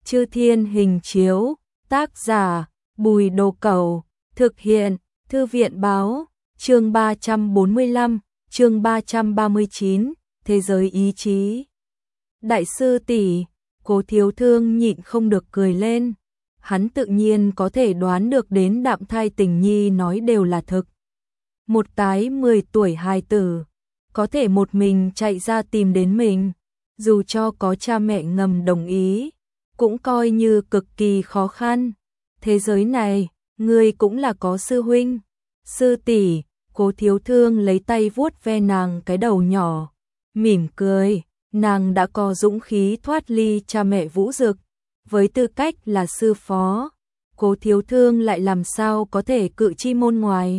Chư Thiên Hình Chiếu, tác giả, Bùi Đồ Cẩu, thực hiện, Thư viện báo, chương 345, chương 339, Thế giới ý chí. Đại sư tỷ, Cố Thiếu Thương nhịn không được cười lên. Hắn tự nhiên có thể đoán được đến Đạm Thai Tình Nhi nói đều là thực. Một cái 10 tuổi hài tử, có thể một mình chạy ra tìm đến mình, dù cho có cha mẹ ngầm đồng ý, cũng coi như cực kỳ khó khăn. Thế giới này, ngươi cũng là có sư huynh, sư tỷ. Cố Thiếu Thương lấy tay vuốt ve nàng cái đầu nhỏ, mỉm cười, nàng đã có dũng khí thoát ly cha mẹ vũ dực, với tư cách là sư phó, Cố Thiếu Thương lại làm sao có thể cự chi môn ngoài.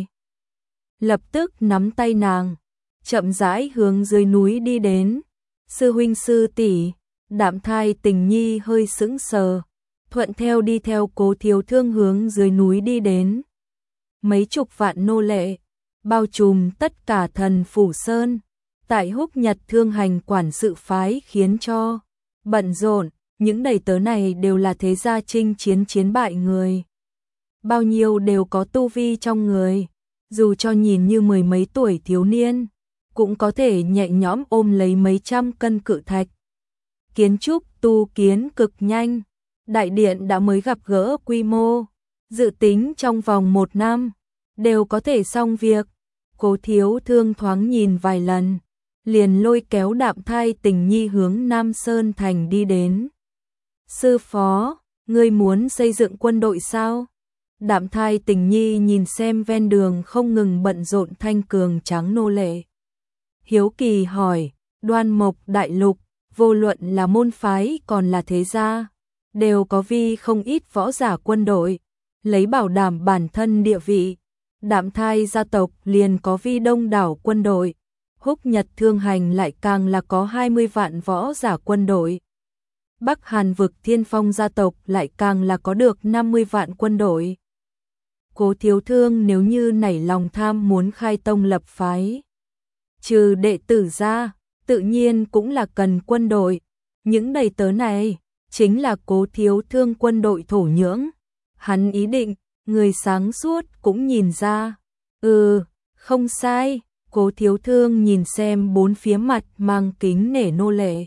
Lập tức nắm tay nàng, chậm rãi hướng dưới núi đi đến. Sư huynh sư tỷ. Đạm Thai Tình Nhi hơi sững sờ, thuận theo đi theo Cố Thiếu Thương hướng dưới núi đi đến. Mấy chục vạn nô lệ, bao trùm tất cả Thần Phủ Sơn, tại Húc Nhật Thương Hành quản sự phái khiến cho bận rộn. Những đầy tớ này đều là thế gia chinh chiến chiến bại người, bao nhiêu đều có tu vi trong người, dù cho nhìn như mười mấy tuổi thiếu niên, cũng có thể nhẹ nhõm ôm lấy mấy trăm cân cự thạch. Kiến trúc tu kiến cực nhanh, đại điện đã mới gặp gỡ quy mô, dự tính trong vòng 1 năm đều có thể xong việc. Cố Thiếu Thương thoáng nhìn vài lần, liền lôi kéo Đạm Thai Tình Nhi hướng Nam Sơn Thành đi đến. Sư phó, ngươi muốn xây dựng quân đội sao? Đạm Thai Tình Nhi nhìn xem ven đường không ngừng bận rộn thanh cường tráng nô lệ, hiếu kỳ hỏi. Đoan Mộc Đại Lục, vô luận là môn phái còn là thế gia, đều có vi không ít võ giả quân đội, lấy bảo đảm bản thân địa vị. Đạm Thai gia tộc liền có vi đông đảo quân đội, Húc Nhật Thương Hành lại càng là có 20 vạn võ giả quân đội. Bắc Hàn vực Thiên Phong gia tộc lại càng là có được 50 vạn quân đội. Cố Thiếu Thương nếu như nảy lòng tham muốn khai tông lập phái, trừ đệ tử ra, tự nhiên cũng là cần quân đội. Những đầy tớ này chính là Cố Thiếu Thương quân đội thổ nhưỡng. Hắn ý định, người sáng suốt cũng nhìn ra. Không sai. Cố Thiếu Thương nhìn xem bốn phía mặt mang kính nể nô lệ,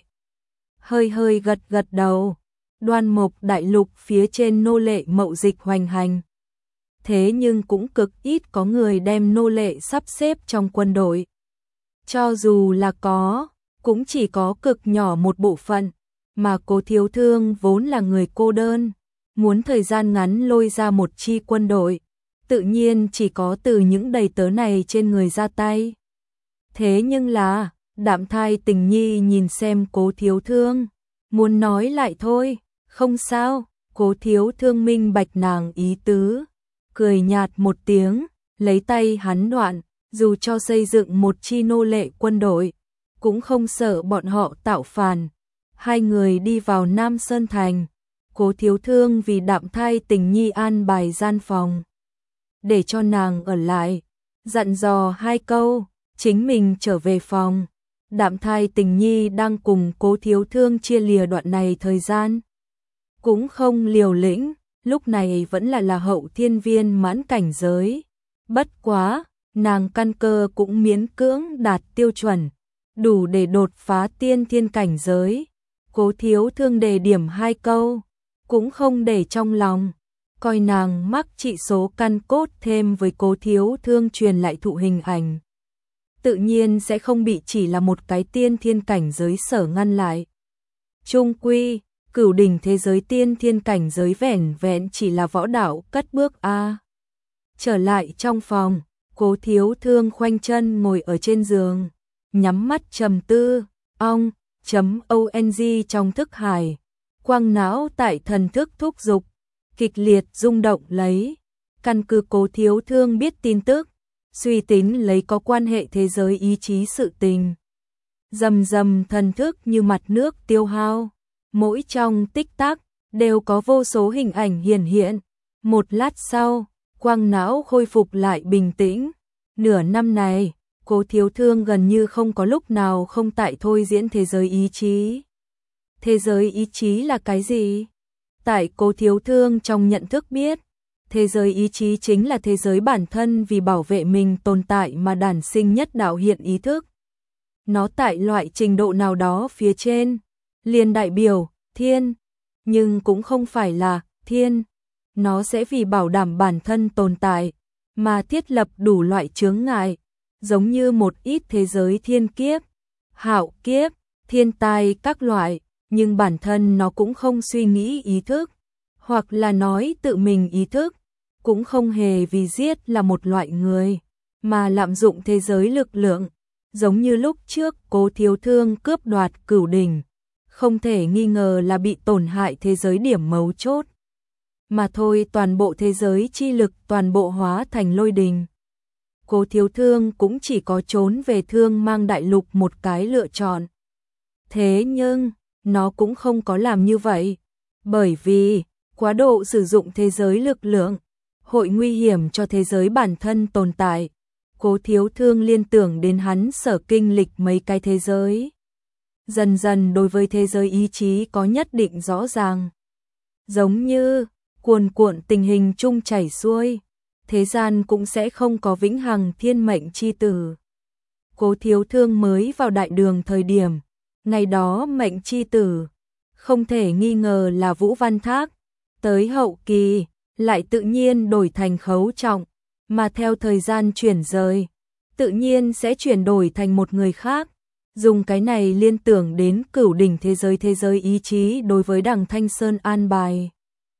hơi gật gật đầu. Đoan Mộc Đại Lục phía trên nô lệ mậu dịch hoành hành, thế nhưng cũng cực ít có người đem nô lệ sắp xếp trong quân đội. Cho dù là có, cũng chỉ có cực nhỏ một bộ phận, mà Cố Thiếu Thương vốn là người cô đơn, muốn thời gian ngắn lôi ra một chi quân đội, tự nhiên chỉ có từ những đầy tớ này trên người ra tay. Thế nhưng là, Đạm Thai Tình Nhi nhìn xem Cố Thiếu Thương, muốn nói lại thôi. Không sao. Cố Thiếu Thương minh bạch nàng ý tứ, cười nhạt một tiếng, lấy tay hắn đoạn, dù cho xây dựng một chi nô lệ quân đội, cũng không sợ bọn họ tạo phản. Hai người đi vào Nam Sơn Thành, Cố Thiếu Thương vì Đạm Thai Tình Nhi an bài gian phòng, để cho nàng ở lại, dặn dò 2 câu, chính mình trở về phòng. Đạm Thai Tình Nhi đang cùng Cố Thiếu Thương chia lìa đoạn này thời gian, cũng không liều lĩnh, lúc này vẫn là hậu thiên viên mãn cảnh giới. Bất quá, nàng căn cơ cũng miễn cưỡng đạt tiêu chuẩn, đủ để đột phá tiên thiên cảnh giới. Cố Thiếu Thương đề điểm 2 câu, cũng không để trong lòng, coi nàng mắc trị số căn cốt thêm với Cố Thiếu Thương truyền lại thụ hình ảnh, tự nhiên sẽ không bị chỉ là một cái tiên thiên cảnh giới sở ngăn lại. Chung quy, cửu đỉnh thế giới tiên thiên cảnh giới vẻn vẹn chỉ là võ đạo cất bước a. Trở lại trong phòng, Cố Thiếu Thương khoanh chân ngồi ở trên giường, nhắm mắt trầm tư. ong trong thức hải, quang não tại thần thức thúc dục, kịch liệt rung động lấy. Căn cứ Cố Thiếu Thương biết tin tức, suy tính lấy có quan hệ thế giới ý chí sự tình. Rầm rầm thần thức như mặt nước tiêu hao, mỗi trong tích tắc đều có vô số hình ảnh hiển hiện. Một lát sau, quang não khôi phục lại bình tĩnh. Nửa năm này, Cố Thiếu Thương gần như không có lúc nào không tại thôi diễn thế giới ý chí. Thế giới ý chí là cái gì? Tại Cố Thiếu Thương trong nhận thức biết, thế giới ý chí chính là thế giới bản thân vì bảo vệ mình tồn tại mà đản sinh nhất đạo hiện ý thức. Nó tại loại trình độ nào đó phía trên, liền đại biểu thiên, nhưng cũng không phải là thiên. Nó sẽ vì bảo đảm bản thân tồn tại mà thiết lập đủ loại chướng ngại, giống như một ít thế giới thiên kiếp, hạo kiếp, thiên tai các loại, nhưng bản thân nó cũng không suy nghĩ ý thức, hoặc là nói tự mình ý thức, cũng không hề vì giết là một loại người, mà lạm dụng thế giới lực lượng, giống như lúc trước Cố Thiếu Thương cướp đoạt Cửu Đỉnh, không thể nghi ngờ là bị tổn hại thế giới điểm mấu chốt. Mà thôi, toàn bộ thế giới chi lực toàn bộ hóa thành lôi đình. Cố Thiếu Thương cũng chỉ có trốn về Thương Mang Đại Lục một cái lựa chọn. Thế nhưng, nó cũng không có làm như vậy, bởi vì quá độ sử dụng thế giới lực lượng hội nguy hiểm cho thế giới bản thân tồn tại. Cố Thiếu Thương liên tưởng đến hắn sở kinh lịch mấy cái thế giới. Dần dần đối với thế giới ý chí có nhất định rõ ràng. Giống như cuồn cuộn tình hình chung chảy xuôi, thế gian cũng sẽ không có vĩnh hằng thiên mệnh chi tử. Cố Thiếu Thương mới vào đại đường thời điểm, ngày đó mệnh chi tử, không thể nghi ngờ là Vũ Văn Thác, tới hậu kỳ, lại tự nhiên đổi thành Khấu Trọng, mà theo thời gian chuyển rời, tự nhiên sẽ chuyển đổi thành một người khác. Dùng cái này liên tưởng đến Cửu Đỉnh thế giới ý chí đối với Đằng Thanh Sơn an bài.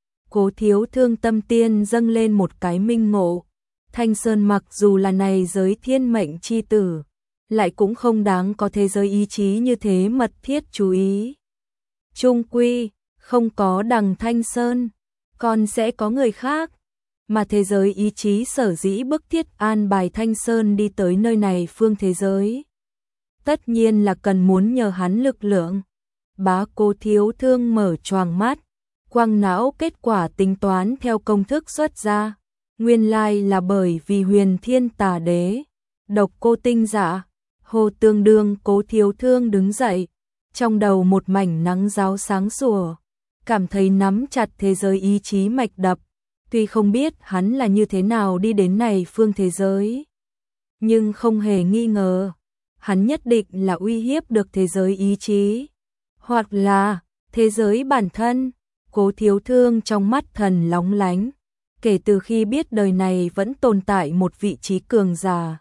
Cố Thiếu Thương tâm tiên dâng lên một cái minh ngộ. Thanh Sơn mặc dù là này giới thiên mệnh chi tử, lại cũng không đáng có thế giới ý chí như thế mật thiết chú ý. Chung quy, không có Đằng Thanh Sơn, còn sẽ có người khác. Mà thế giới ý chí sở dĩ bức thiết an bài Thanh Sơn đi tới nơi này phương thế giới, tất nhiên là cần muốn nhờ hắn lực lượng. Bá Cố Thiếu Thương mở choàng mắt, quang não kết quả tính toán theo công thức xuất ra. Nguyên lai là bởi vì Huyền Thiên Tà Đế, Độc Cô Tinh Dạ, Hồ tương đương. Cố Thiếu Thương đứng dậy, trong đầu một mảnh nắng ráo sáng sủa, cảm thấy nắm chặt thế giới ý chí mạch đập. Tuy không biết hắn là như thế nào đi đến này phương thế giới, nhưng không hề nghi ngờ, hắn nhất định là uy hiếp được thế giới ý chí, hoặc là thế giới bản thân. Cố Thiếu Thương trong mắt thần lóng lánh, kể từ khi biết đời này vẫn tồn tại một vị trí cường giả.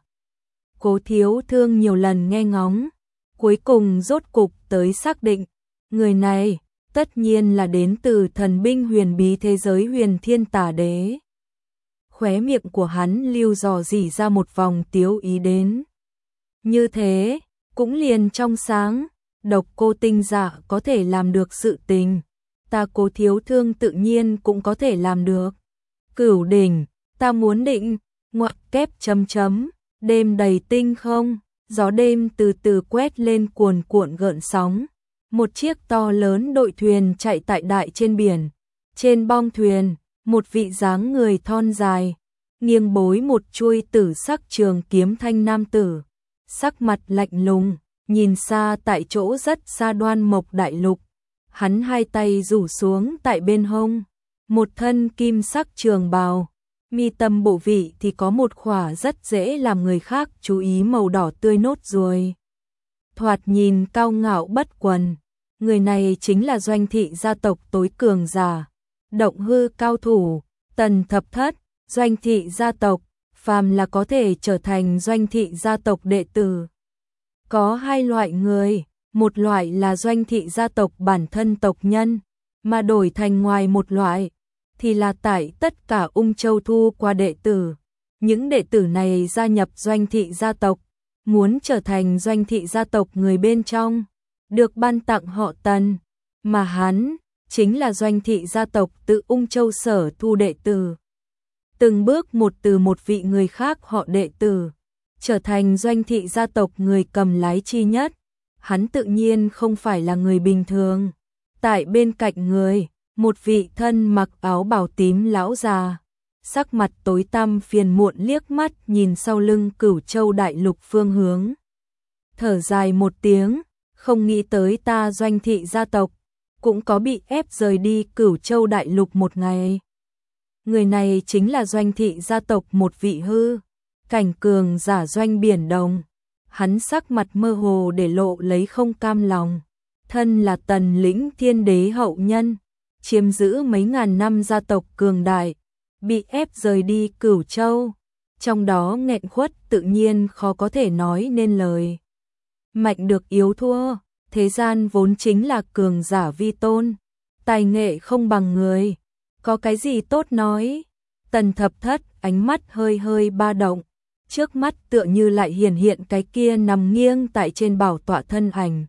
Cố Thiếu Thương nhiều lần nghe ngóng, cuối cùng rốt cục tới xác định, người này tất nhiên là đến từ thần binh huyền bí thế giới Huyền Thiên Tà Đế. Khóe miệng của hắn lưu dò dỉ ra một vòng tiếu ý đến. Như thế, cũng liền trong sáng, Độc Cô Tinh Dạ có thể làm được sự tình, ta Cố Thiếu Thương tự nhiên cũng có thể làm được. Cửu Đỉnh, ta muốn định, ngoặc kép chấm chấm, đêm đầy tinh không, gió đêm từ từ quét lên cuồn cuộn gợn sóng. Một chiếc to lớn đội thuyền chạy tại đại trên biển. Trên bong thuyền, một vị dáng người thon dài, nghiêng bối một chuôi tử sắc trường kiếm thanh nam tử, sắc mặt lạnh lùng, nhìn xa tại chỗ rất xa Đoan Mộc Đại Lục. Hắn hai tay rủ xuống tại bên hông, một thân kim sắc trường bào, mi tâm bộ vị thì có một khỏa rất dễ làm người khác chú ý màu đỏ tươi nốt ruồi. Thoạt nhìn cao ngạo bất quần, người này chính là Doanh thị gia tộc tối cường giả, động hư cao thủ, Tần Thập Thất. Doanh thị gia tộc, phàm là có thể trở thành Doanh thị gia tộc đệ tử. Có hai loại người, một loại là Doanh thị gia tộc bản thân tộc nhân, mà đổi thành ngoài một loại, thì là tại tất cả Ung Châu thu qua đệ tử. Những đệ tử này gia nhập Doanh thị gia tộc, muốn trở thành Doanh thị gia tộc người bên trong, được ban tặng họ Tần, mà hắn chính là Doanh thị gia tộc tự Ung Châu sở thu đệ tử. Từng bước một từ một vị người khác họ đệ tử, trở thành Doanh thị gia tộc người cầm lái chi nhất. Hắn tự nhiên không phải là người bình thường. Tại bên cạnh người, một vị thân mặc áo bào tím lão già, sắc mặt tối tăm phiền muộn liếc mắt nhìn sau lưng Cửu Châu Đại Lục phương hướng. Thở dài một tiếng, không nghĩ tới ta Doanh thị gia tộc, cũng có bị ép rời đi Cửu Châu đại lục một ngày. Người này chính là Doanh thị gia tộc một vị hư cảnh cường giả Doanh Biển Đồng. Hắn sắc mặt mơ hồ để lộ lấy không cam lòng. Thân là Tần lĩnh thiên đế hậu nhân, chiếm giữ mấy ngàn năm gia tộc cường đại, bị ép rời đi Cửu Châu, trong đó nghẹn khuất tự nhiên khó có thể nói nên lời. Mạnh được yếu thua, thế gian vốn chính là cường giả vi tôn, tài nghệ không bằng người, có cái gì tốt nói. Tần Thập Thất ánh mắt hơi hơi ba động, trước mắt tựa như lại hiển hiện cái kia nằm nghiêng tại trên bảo tọa thân ảnh.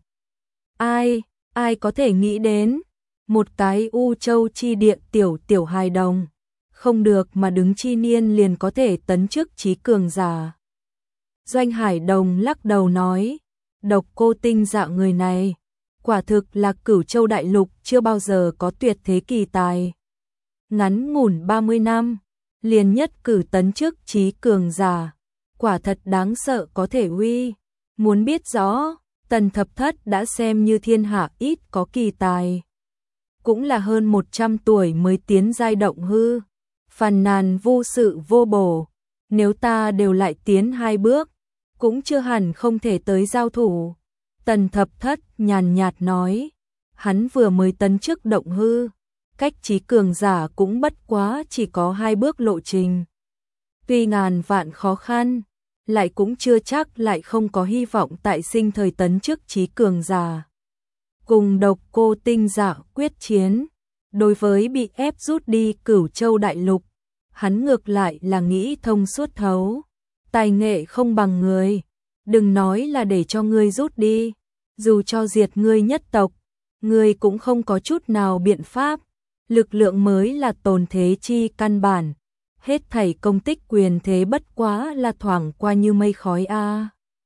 Ai có thể nghĩ đến, một cái U Châu chi địa tiểu hài đồng, không được mà đứng chi niên liền có thể tấn chức chí cường giả. Doanh Hải Đồng lắc đầu nói, Độc Cô Tinh Dạ người này, quả thực là Cửu Châu đại lục chưa bao giờ có tuyệt thế kỳ tài. Ngắn ngủn 30 năm, liền nhất cử tấn chức chí cường giả, quả thật đáng sợ có thể uy. Muốn biết rõ, Tần Thập Thất đã xem như thiên hạ ít có kỳ tài. Cũng là hơn 100 tuổi mới tiến giai động hư, phàn nàn vô sự vô bổ, nếu ta đều lại tiến 2 bước, cũng chưa hẳn không thể tới giao thủ. Tần Thập Thất nhàn nhạt nói, hắn vừa mới tấn chức động hư, cách chí cường giả cũng bất quá chỉ có 2 bước lộ trình. Tuy ngàn vạn khó khăn, lại cũng chưa chắc lại không có hy vọng tại sinh thời tấn chức chí cường giả. Cùng Độc Cô Tinh Dạ quyết chiến, đối với bị ép rút đi Cửu Châu đại lục, hắn ngược lại là nghĩ thông suốt thấu. Tài nghệ không bằng người, đừng nói là để cho ngươi rút đi, dù cho diệt ngươi nhất tộc, ngươi cũng không có chút nào biện pháp. Lực lượng mới là tồn thế chi căn bản, hết thảy công tích quyền thế bất quá là thoảng qua như mây khói a.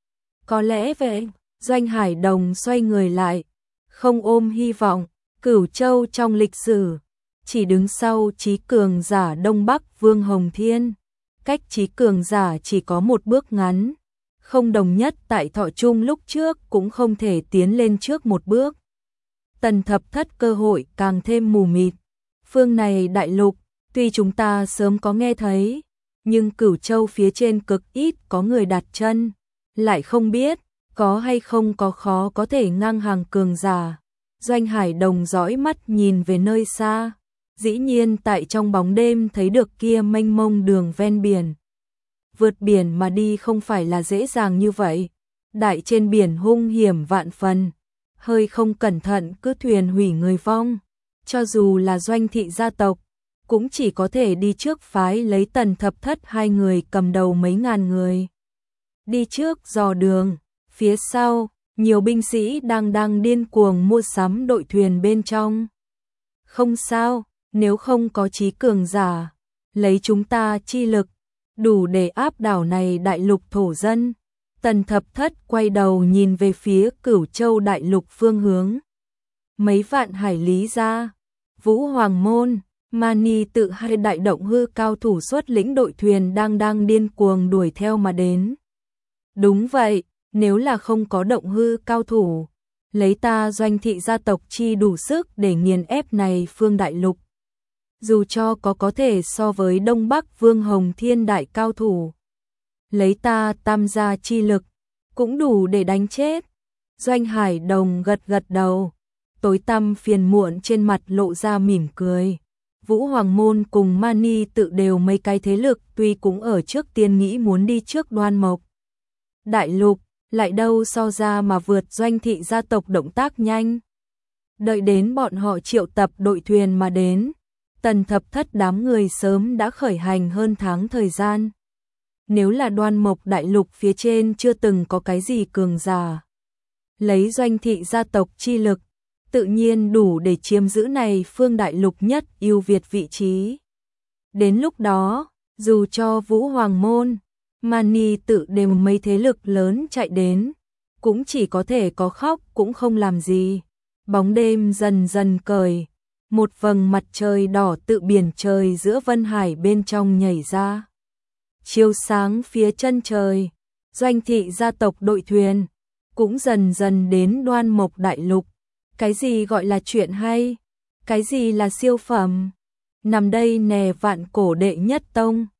Có lẽ vậy, Doanh Hải Đồng xoay người lại, không ôm hy vọng. Cửu Châu trong lịch sử chỉ đứng sau chí cường giả Đông Bắc Vương Hồng Thiên, cách chí cường giả chỉ có một bước ngắn, không đồng nhất tại Thọ Trung lúc trước cũng không thể tiến lên trước một bước. Tần Thập Thất cơ hội càng thêm mù mịt. Phương này đại lục, tuy chúng ta sớm có nghe thấy, nhưng Cửu Châu phía trên cực ít có người đặt chân, lại không biết có hay không có khó có thể ngang hàng cường giả. Doanh Hải Đồng dõi mắt nhìn về nơi xa, dĩ nhiên tại trong bóng đêm thấy được kia mênh mông đường ven biển. Vượt biển mà đi không phải là dễ dàng như vậy, đại trên biển hung hiểm vạn phần, hơi không cẩn thận cứ thuyền hủy người vong. Cho dù là Doanh thị gia tộc, cũng chỉ có thể đi trước phái lấy Tần Thập Thất 2 người cầm đầu mấy ngàn người. Đi trước dò đường, phía sau, nhiều binh sĩ đang điên cuồng mua sắm đội thuyền bên trong. Không sao, nếu không có chí cường giả, lấy chúng ta chi lực, đủ để áp đảo này đại lục thổ dân. Tần Thập Thất quay đầu nhìn về phía Cửu Châu đại lục phương hướng. Mấy vạn hải lý ra, Vũ Hoàng Môn, Mani tự 2 đại động hư cao thủ xuất lĩnh đội thuyền đang điên cuồng đuổi theo mà đến. Đúng vậy, nếu là không có động hư cao thủ, lấy ta Doanh thị gia tộc chi đủ sức để nghiền ép này phương đại lục. Dù cho có thể so với Đông Bắc Vương Hồng Thiên đại cao thủ, lấy ta Tam gia chi lực, cũng đủ để đánh chết. Doanh Hải Đồng gật đầu, tối tăm phiền muộn trên mặt lộ ra mỉm cười. Vũ Hoàng Môn cùng Mani tự đều mấy cái thế lực tuy cũng ở trước tiên nghĩ muốn đi trước Đoan Mộc đại lục, lại đâu so ra mà vượt Doanh thị gia tộc động tác nhanh. Đợi đến bọn họ triệu tập đội thuyền mà đến, Tần Thập Thất đám người sớm đã khởi hành hơn tháng thời gian. Nếu là Đoan Mộc đại lục phía trên chưa từng có cái gì cường giả, lấy Doanh thị gia tộc chi lực, tự nhiên đủ để chiếm giữ này phương đại lục nhất ưu việt vị trí. Đến lúc đó, dù cho Vũ Hoàng Môn, Mani tự đều mấy thế lực lớn chạy đến, cũng chỉ có thể có khóc cũng không làm gì. Bóng đêm dần dần cởi, một vầng mặt trời đỏ tự biển trời giữa Vân Hải bên trong nhảy ra. Chiếu sáng phía chân trời, Doanh thị gia tộc đội thuyền cũng dần dần đến Đoan Mộc đại lục. Cái gì gọi là chuyện hay? Cái gì là siêu phẩm? Nằm đây nè vạn cổ đệ nhất tông.